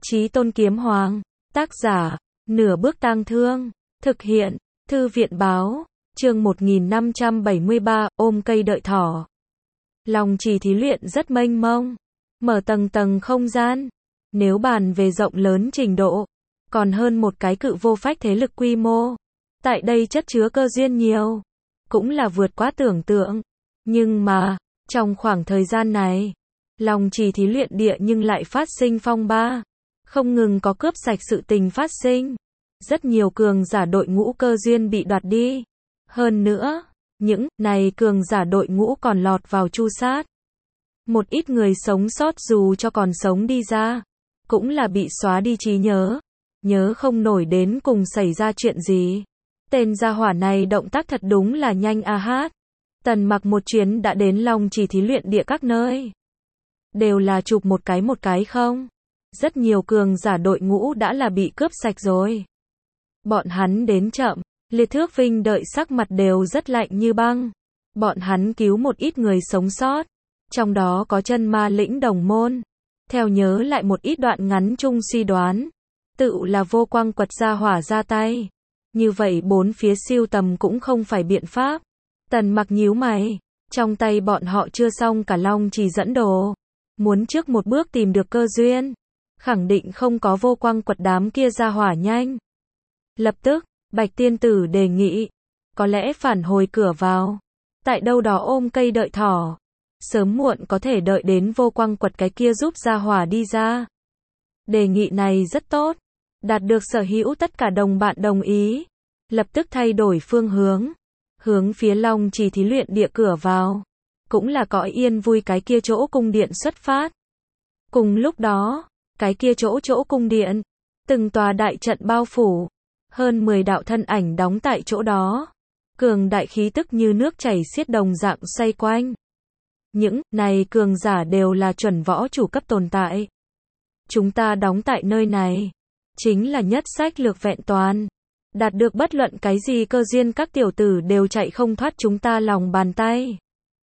Chí Tôn Kiếm Hoàng, tác giả, Nửa Bước Tang Thương, thực hiện, Thư viện báo, chương 1573, ôm cây đợi thỏ. Lòng trì thí luyện rất mênh mông, mở tầng tầng không gian, nếu bàn về rộng lớn trình độ, còn hơn một cái cự vô phách thế lực quy mô. Tại đây chất chứa cơ duyên nhiều, cũng là vượt quá tưởng tượng. Nhưng mà, trong khoảng thời gian này, lòng trì thí luyện địa nhưng lại phát sinh phong ba. Không ngừng có cướp sạch sự tình phát sinh. Rất nhiều cường giả đội ngũ cơ duyên bị đoạt đi. Hơn nữa, những này cường giả đội ngũ còn lọt vào tru sát. Một ít người sống sót dù cho còn sống đi ra, cũng là bị xóa đi trí nhớ. Nhớ không nổi đến cùng xảy ra chuyện gì. Tên gia hỏa này động tác thật đúng là nhanh a hát. Tần Mặc một chuyến đã đến lòng trì thí luyện địa các nơi. Đều là chụp một cái không. Rất nhiều cường giả đội ngũ đã là bị cướp sạch rồi. Bọn hắn đến chậm, Liệt Thước Vinh đợi sắc mặt đều rất lạnh như băng. Bọn hắn cứu một ít người sống sót, trong đó có chân ma lĩnh đồng môn. Theo nhớ lại một ít đoạn ngắn chung suy đoán, tự là vô quang quật gia hỏa ra tay. Như vậy bốn phía siêu tầm cũng không phải biện pháp. Tần Mặc nhíu mày, trong tay bọn họ chưa xong cả long trì dẫn đồ. Muốn trước một bước tìm được cơ duyên, khẳng định không có vô quang quật đám kia ra hỏa nhanh. Lập tức, Bạch Tiên Tử đề nghị, có lẽ phản hồi cửa vào, tại đâu đó ôm cây đợi thỏ, sớm muộn có thể đợi đến vô quang quật cái kia giúp ra hỏa đi ra. Đề nghị này rất tốt, đạt được sở hữu tất cả đồng bạn đồng ý, lập tức thay đổi phương hướng, hướng phía long trì thí luyện địa cửa vào, cũng là cõi yên vui cái kia chỗ cung điện xuất phát. Cùng lúc đó, cái kia chỗ cung điện, từng tòa đại trận bao phủ, hơn 10 đạo thân ảnh đóng tại chỗ đó, cường đại khí tức như nước chảy xiết đồng dạng xoay quanh. Những này cường giả đều là chuẩn võ chủ cấp tồn tại. Chúng ta đóng tại nơi này, chính là nhất sách lược vẹn toàn, đạt được bất luận cái gì cơ duyên các tiểu tử đều chạy không thoát chúng ta lòng bàn tay.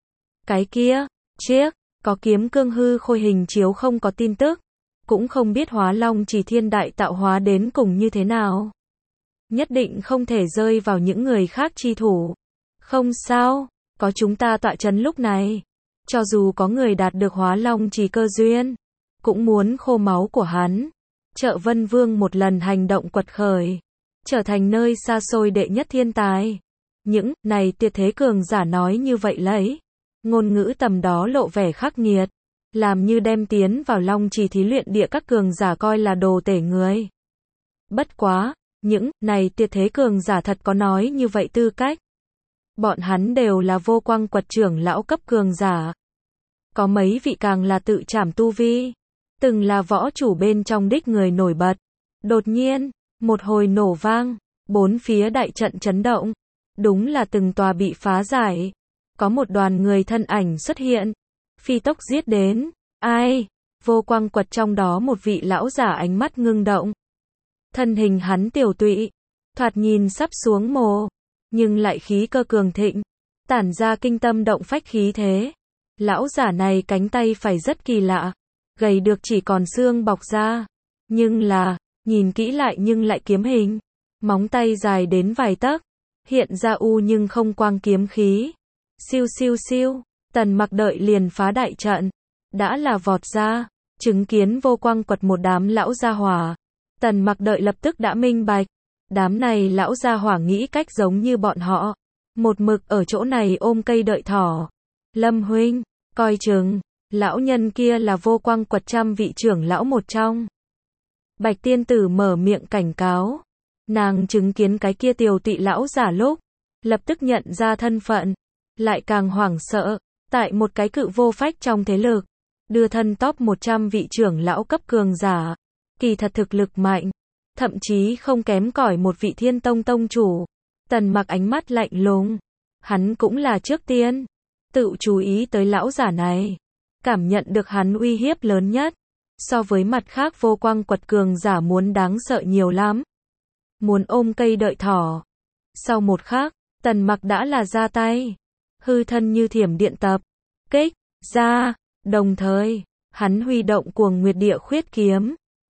Cái kia, chiếc, có kiếm cương hư khôi hình chiếu không có tin tức, cũng không biết hóa long chỉ thiên đại tạo hóa đến cùng như thế nào. Nhất định không thể rơi vào những người khác chi thủ. Không sao, có chúng ta tọa chấn lúc này. Cho dù có người đạt được hóa long chỉ cơ duyên, cũng muốn khô máu của hắn. Trợ Vân Vương một lần hành động quật khởi, trở thành nơi xa xôi đệ nhất thiên tài. Những này tuyệt thế cường giả nói như vậy lấy. Ngôn ngữ tầm đó lộ vẻ khắc nghiệt, làm như đem tiến vào long trì thí luyện địa các cường giả coi là đồ tể người. Bất quá, những này tuyệt thế cường giả thật có nói như vậy tư cách. Bọn hắn đều là vô quang quật trưởng lão cấp cường giả. Có mấy vị càng là tự trảm tu vi, từng là võ chủ bên trong đích người nổi bật. Đột nhiên, một hồi nổ vang, bốn phía đại trận chấn động, đúng là từng tòa bị phá giải. Có một đoàn người thân ảnh xuất hiện, phi tốc giết đến. Ai? Vô quang quật trong đó một vị lão giả ánh mắt ngưng động. Thân hình hắn tiểu tụy, thoạt nhìn sắp xuống mồ, nhưng lại khí cơ cường thịnh, tản ra kinh tâm động phách khí thế. Lão giả này cánh tay phải rất kỳ lạ, gầy được chỉ còn xương bọc ra, nhưng là, nhìn kỹ lại nhưng lại kiếm hình, móng tay dài đến vài tấc, hiện ra u nhưng không quang kiếm khí. Siêu siêu siêu, Tần Mặc đợi liền phá đại trận, đã là vọt ra, chứng kiến vô quang quật một đám lão gia hỏa. Tần Mặc đợi lập tức đã minh bạch, đám này lão gia hỏa nghĩ cách giống như bọn họ, một mực ở chỗ này ôm cây đợi thỏ. Lâm huynh, coi chừng, lão nhân kia là vô quang quật trăm vị trưởng lão một trong. Bạch Tiên Tử mở miệng cảnh cáo, nàng chứng kiến cái kia tiều tụy lão giả lúc, lập tức nhận ra thân phận, lại càng hoảng sợ, tại một cái cự vô phách trong thế lực, đưa thân top 100 vị trưởng lão cấp cường giả, kỳ thật thực lực mạnh, thậm chí không kém cỏi một vị Thiên Tông tông chủ. Tần Mặc ánh mắt lạnh lùng, hắn cũng là trước tiên tự chú ý tới lão giả này, cảm nhận được hắn uy hiếp lớn nhất, so với mặt khác vô quang quật cường giả muốn đáng sợ nhiều lắm. Muốn ôm cây đợi thỏ. Sau một khắc, Tần Mặc đã là ra tay, hư thân như thiểm điện tập kích ra, đồng thời, hắn huy động Cuồng Nguyệt Địa Khuyết kiếm,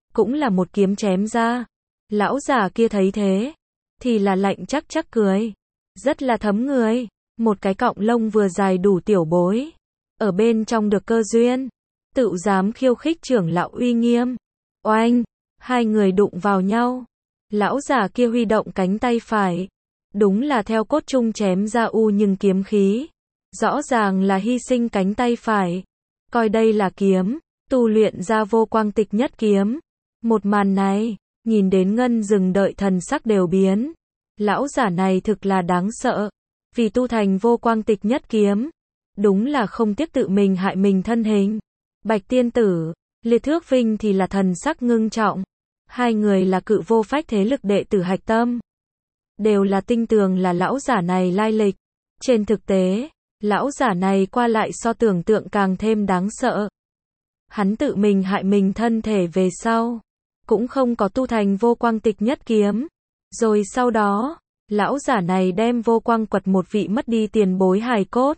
cũng là một kiếm chém ra. Lão già kia thấy thế, thì là lạnh chắc chắc cười. Rất là thấm người. Một cái cọng lông vừa dài đủ tiểu bối. Ở bên trong được cơ duyên. Tự dám khiêu khích trưởng lão uy nghiêm. Oanh, hai người đụng vào nhau. Lão già kia huy động cánh tay phải. Đúng là theo cốt trung chém ra nhưng kiếm khí. Rõ ràng là hy sinh cánh tay phải. Coi đây là kiếm, tu luyện ra vô quang tịch nhất kiếm. Một màn này, nhìn đến Ngân Dừng đợi thần sắc đều biến. Lão giả này thực là đáng sợ. Vì tu thành vô quang tịch nhất kiếm. Đúng là không tiếc tự mình hại mình thân hình. Bạch tiên tử, Liệt Thước Vinh thì là thần sắc ngưng trọng. Hai người là cự vô phách thế lực đệ tử hạch tâm. Đều là tinh tường là lão giả này lai lịch. Trên thực tế, lão giả này qua lại so tưởng tượng càng thêm đáng sợ. Hắn tự mình hại mình thân thể về sau. Cũng không có tu thành vô quang tịch nhất kiếm. Rồi sau đó, lão giả này đem vô quang quật một vị mất đi tiền bối hài cốt.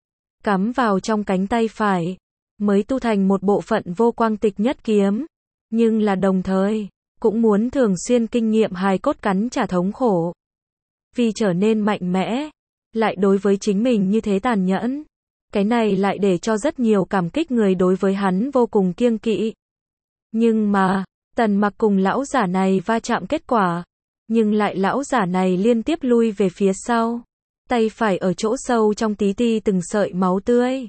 Cắm vào trong cánh tay phải. Mới tu thành một bộ phận vô quang tịch nhất kiếm. Nhưng là đồng thời, cũng muốn thường xuyên kinh nghiệm hài cốt cắn trả thống khổ. Vì trở nên mạnh mẽ, lại đối với chính mình như thế tàn nhẫn. Cái này lại để cho rất nhiều cảm kích người đối với hắn vô cùng kiêng kỵ. Nhưng mà, Tần Mặc cùng lão giả này va chạm kết quả. Nhưng lại lão giả này liên tiếp lui về phía sau. Tay phải ở chỗ sâu trong tí ti từng sợi máu tươi.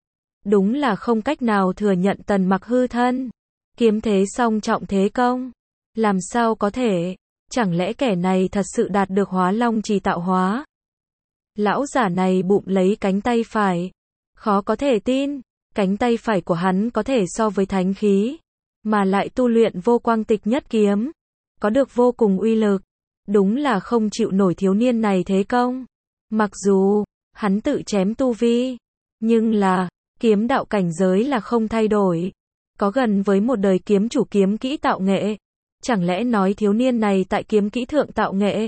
Đúng là không cách nào thừa nhận Tần Mặc hư thân. Kiếm thế song trọng thế công. Làm sao có thể? Chẳng lẽ kẻ này thật sự đạt được hóa long trì tạo hóa? Lão giả này bụng lấy cánh tay phải. Khó có thể tin. Cánh tay phải của hắn có thể so với thánh khí. Mà lại tu luyện vô quang tịch nhất kiếm. Có được vô cùng uy lực. Đúng là không chịu nổi thiếu niên này thế công. Mặc dù, hắn tự chém tu vi. Nhưng là, kiếm đạo cảnh giới là không thay đổi. Có gần với một đời kiếm chủ kiếm kỹ tạo nghệ. Chẳng lẽ nói thiếu niên này tại kiếm kỹ thượng tạo nghệ?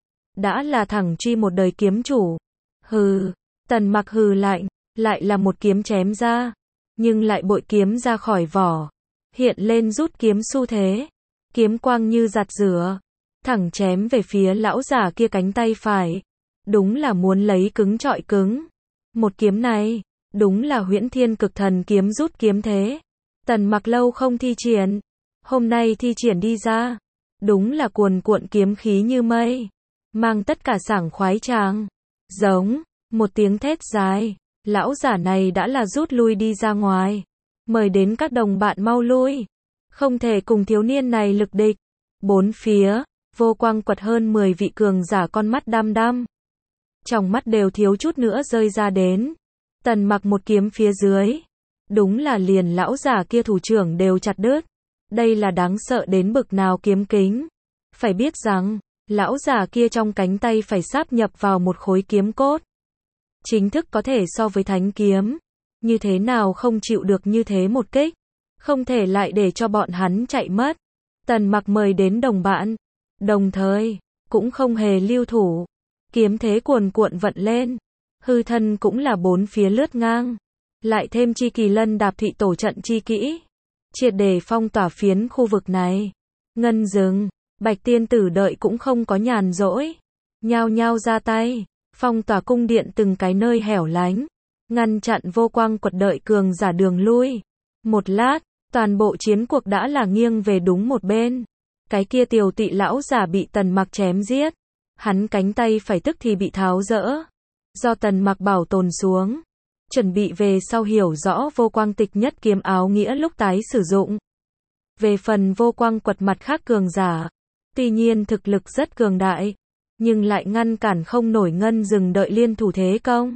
Đã là thẳng truy một đời kiếm chủ. Hừ, Tần Mặc hừ lạnh, lại là một kiếm chém ra. Nhưng lại bội kiếm ra khỏi vỏ. Hiện lên rút kiếm xu thế. Kiếm quang như giặt rửa. Thẳng chém về phía lão giả kia cánh tay phải. Đúng là muốn lấy cứng trọi cứng. Một kiếm này, đúng là Huyễn Thiên Cực Thần kiếm rút kiếm thế. Tần Mặc lâu không thi triển. Hôm nay thi triển đi ra. Đúng là cuồn cuộn kiếm khí như mây. Mang tất cả sảng khoái tràng. Giống, một tiếng thét dài. Lão giả này đã là rút lui đi ra ngoài. Mời đến các đồng bạn mau lui. Không thể cùng thiếu niên này lực địch. Bốn phía, vô quang quật hơn 10 vị cường giả con mắt đăm đăm. Trong mắt đều thiếu chút nữa rơi ra đến. Tần Mặc một kiếm phía dưới. Đúng là liền lão giả kia thủ trưởng đều chặt đứt. Đây là đáng sợ đến bực nào kiếm kính. Phải biết rằng, lão già kia trong cánh tay phải sáp nhập vào một khối kiếm cốt. Chính thức có thể so với thánh kiếm. Như thế nào không chịu được như thế một kích. Không thể lại để cho bọn hắn chạy mất. Tần Mặc mời đến đồng bạn. Đồng thời, cũng không hề lưu thủ. Kiếm thế cuồn cuộn vận lên. Hư thân cũng là bốn phía lướt ngang. Lại thêm chi kỳ lân đạp thị tổ trận chi kỹ. Triệt để phong tỏa phiến khu vực này. Ngân Dừng, Bạch tiên tử đợi cũng không có nhàn rỗi. Nhao nhao ra tay. Phong tỏa cung điện từng cái nơi hẻo lánh. Ngăn chặn vô quang quật đợi cường giả đường lui. Một lát, toàn bộ chiến cuộc đã là nghiêng về đúng một bên. Cái kia Tiều Tị lão giả bị Tần Mặc chém giết. Hắn cánh tay phải tức thì bị tháo rỡ. Do Tần Mặc bảo tồn xuống. Chuẩn bị về sau hiểu rõ vô quang tịch nhất kiếm áo nghĩa lúc tái sử dụng. Về phần vô quang quật mặt khác cường giả. Tuy nhiên thực lực rất cường đại. Nhưng lại ngăn cản không nổi Ngân Dừng đợi liên thủ thế công.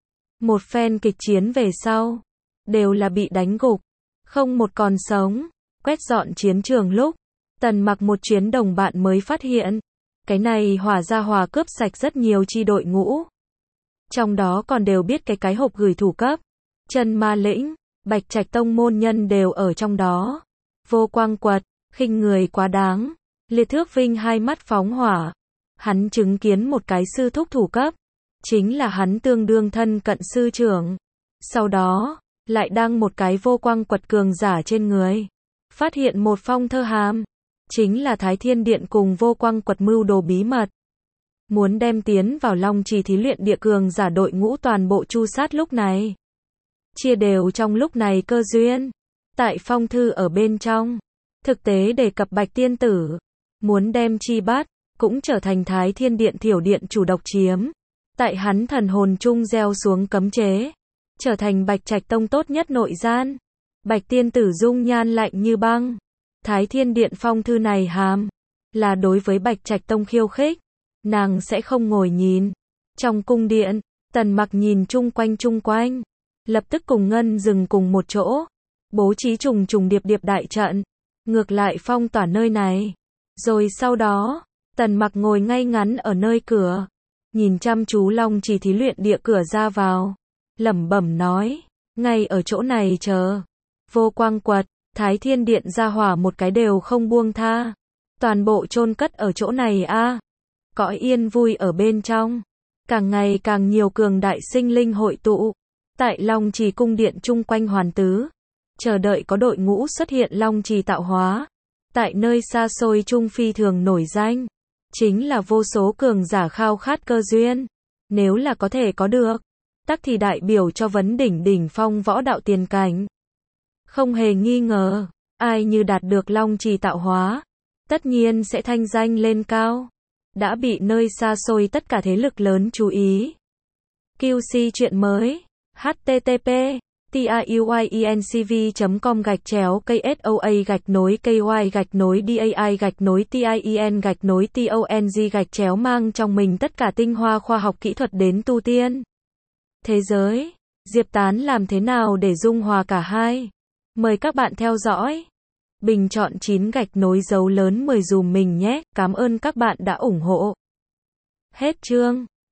Một phen kịch chiến về sau. Đều là bị đánh gục. Không một còn sống. Quét dọn chiến trường lúc. Tần Mặc một chuyến đồng bạn mới phát hiện. Cái này hỏa ra hòa cướp sạch rất nhiều chi đội ngũ. Trong đó còn đều biết cái hộp gửi thủ cấp. Chân Ma Lĩnh, Bạch Trạch tông môn nhân đều ở trong đó. Vô quang quật, khinh người quá đáng. Liệt Thước Vinh hai mắt phóng hỏa. Hắn chứng kiến một cái sư thúc thủ cấp. Chính là hắn tương đương thân cận sư trưởng. Sau đó, lại đăng một cái vô quang quật cường giả trên người. phát hiện một phong thơ hàm. Chính là Thái Thiên Điện cùng Vô Quang Quật mưu đồ bí mật. Muốn đem tiến vào Long Trì thí luyện địa cường giả đội ngũ toàn bộ chu sát lúc này. Chia đều trong lúc này cơ duyên. Tại phong thư ở bên trong. Thực tế đề cập Bạch Tiên Tử. Muốn đem chi bắt, cũng trở thành Thái Thiên Điện thiểu điện chủ độc chiếm. Tại hắn thần hồn trung gieo xuống cấm chế. Trở thành Bạch Trạch Tông tốt nhất nội gian. Bạch Tiên Tử dung nhan lạnh như băng. Thái Thiên Điện phong thư này hàm. Là đối với Bạch Trạch Tông khiêu khích. Nàng sẽ không ngồi nhìn. Trong cung điện, Tần Mặc nhìn chung quanh. Lập tức cùng Ngân dừng cùng một chỗ. Bố trí trùng điệp đại trận. Ngược lại phong tỏa nơi này. Rồi sau đó, Tần Mặc ngồi ngay ngắn ở nơi cửa. Nhìn chăm chú Long Trì thí luyện địa cửa ra vào. Lẩm bẩm nói. Ngay ở chỗ này chờ. Vô Quang Quật, Thái Thiên Điện ra hỏa một cái đều không buông tha. Toàn bộ chôn cất ở chỗ này a. Cõi yên vui ở bên trong. Càng ngày càng nhiều cường đại sinh linh hội tụ. Tại Long Trì cung điện chung quanh hoàn tứ. Chờ đợi có đội ngũ xuất hiện Long Trì tạo hóa. Tại nơi xa xôi trung phi thường nổi danh. Chính là vô số cường giả khao khát cơ duyên. Nếu là có thể có được. Tắc thì đại biểu cho vấn đỉnh phong võ đạo tiền cảnh. Không hề nghi ngờ. Ai như đạt được Long Trì tạo hóa. Tất nhiên sẽ thanh danh lên cao. Đã bị nơi xa xôi tất cả thế lực lớn chú ý. QC chuyện mới. http tiuyencv.com/KSOA-KY-DAI-TIEN-TONG mang trong mình tất cả tinh hoa khoa học kỹ thuật đến tu tiên. Thế giới, Diệp Tán làm thế nào để dung hòa cả hai? Mời các bạn theo dõi. Bình chọn 9 gạch nối dấu lớn 10 dùm mình nhé, cảm ơn các bạn đã ủng hộ. Hết chương.